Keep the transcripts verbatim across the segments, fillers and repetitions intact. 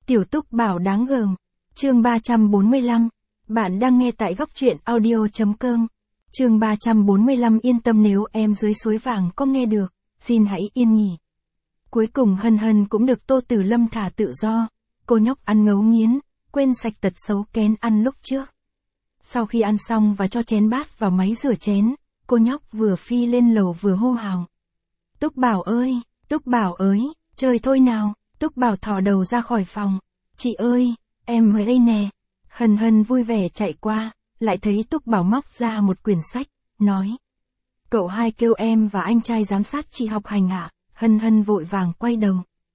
Tiểu Túc Bảo đáng gờm. Chương ba trăm bốn mươi lăm. Bạn đang nghe tại góc truyện audio.com. Chương ba trăm bốn mươi lăm yên tâm nếu em dưới suối vàng có nghe được, xin hãy yên nghỉ. Cuối cùng Hân Hân cũng được Tô Tử Lâm thả tự do. Cô nhóc ăn ngấu nghiến, quên sạch tật xấu kén ăn lúc trước. Sau khi ăn xong và cho chén bát vào máy rửa chén, cô nhóc vừa phi lên lầu vừa hô hào. Túc Bảo ơi, Túc Bảo ơi, chơi thôi nào. Túc Bảo thò đầu ra khỏi phòng. Chị ơi, em ở đây nè. Hân Hân vui vẻ chạy qua, lại thấy Túc Bảo móc ra một quyển sách, nói. Cậu hai kêu em và anh trai giám sát chị học hành ạ. À? Hân Hân vội vàng quay đầu.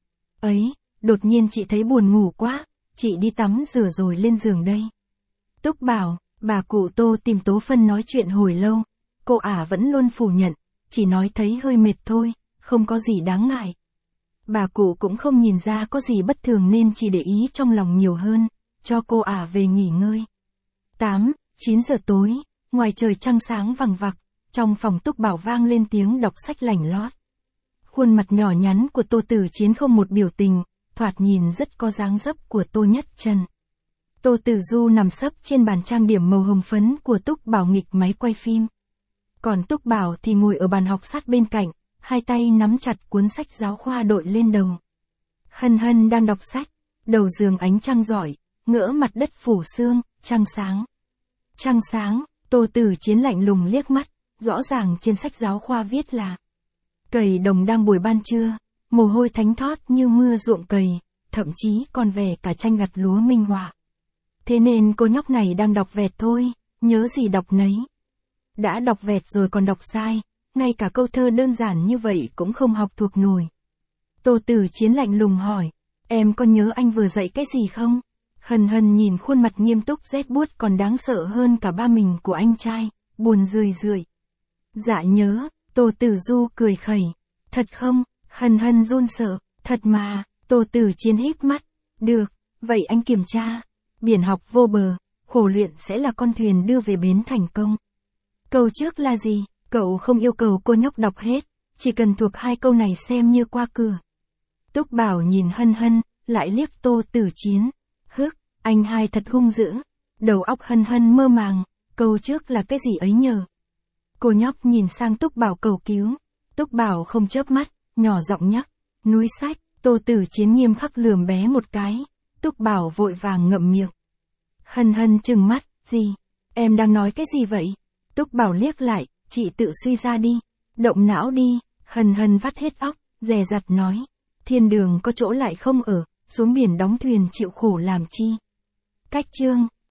Ấy, đột nhiên chị thấy buồn ngủ quá, chị đi tắm rửa rồi lên giường đây. Túc Bảo, bà cụ Tô tìm Tố Phân nói chuyện hồi lâu, cô ả vẫn luôn phủ nhận, chỉ nói thấy hơi mệt thôi, không có gì đáng ngại. Bà cụ cũng không nhìn ra có gì bất thường nên chỉ để ý trong lòng nhiều hơn, cho cô ả về nghỉ ngơi. tám, chín giờ tối, ngoài trời trăng sáng vằng vặc, trong phòng Túc Bảo vang lên tiếng đọc sách lảnh lót. Khuôn mặt nhỏ nhắn của Tô Tử Chiến không một biểu tình, thoạt nhìn rất có dáng dấp của Tô Nhất Trần. Tô Tử Du nằm sấp trên bàn trang điểm màu hồng phấn của Túc Bảo nghịch máy quay phim. Còn Túc Bảo thì ngồi ở bàn học sát bên cạnh, hai tay nắm chặt cuốn sách giáo khoa đội lên đầu. Hân Hân đang đọc sách, đầu giường ánh trăng rọi, ngỡ mặt đất phủ sương, trăng sáng. Trăng sáng, Tô Tử Chiến lạnh lùng liếc mắt, rõ ràng trên sách giáo khoa viết là cày đồng đang buổi ban trưa, mồ hôi thánh thót như mưa ruộng cày, thậm chí còn vẻ cả tranh gặt lúa minh họa. Thế nên cô nhóc này đang đọc vẹt thôi, nhớ gì đọc nấy. Đã đọc vẹt rồi còn đọc sai, ngay cả câu thơ đơn giản như vậy cũng không học thuộc nổi. Tô Tử Chiến lạnh lùng hỏi, em có nhớ anh vừa dạy cái gì không? Hân Hân nhìn khuôn mặt nghiêm túc rét buốt còn đáng sợ hơn cả ba mình của anh trai, buồn rười rượi. Dạ nhớ, Tô Tử Du cười khẩy. Thật không? Hân Hân run sợ. Thật mà, Tô Tử Chiến híp mắt. Được, vậy anh kiểm tra. Biển học vô bờ, khổ luyện sẽ là con thuyền đưa về bến thành công. Câu trước là gì? Cậu không yêu cầu cô nhóc đọc hết, chỉ cần thuộc hai câu này xem như qua cửa. Túc Bảo nhìn Hân Hân, lại liếc Tô Tử Chiến. Hức, anh hai thật hung dữ. Đầu óc Hân Hân mơ màng, câu trước là cái gì ấy nhờ? Cô nhóc nhìn sang Túc Bảo cầu cứu. Túc Bảo không chớp mắt, nhỏ giọng nhắc. Núi sách, Tô Tử Chiến nghiêm khắc lườm bé một cái. Túc Bảo vội vàng ngậm miệng. Hân Hân trừng mắt, gì? Em đang nói cái gì vậy? Túc Bảo liếc lại, chị tự suy ra đi. Động não đi. Hân Hân vắt hết óc, dè dặt nói. Thiên đường có chỗ lại không ở, xuống biển đóng thuyền chịu khổ làm chi. Cách chương.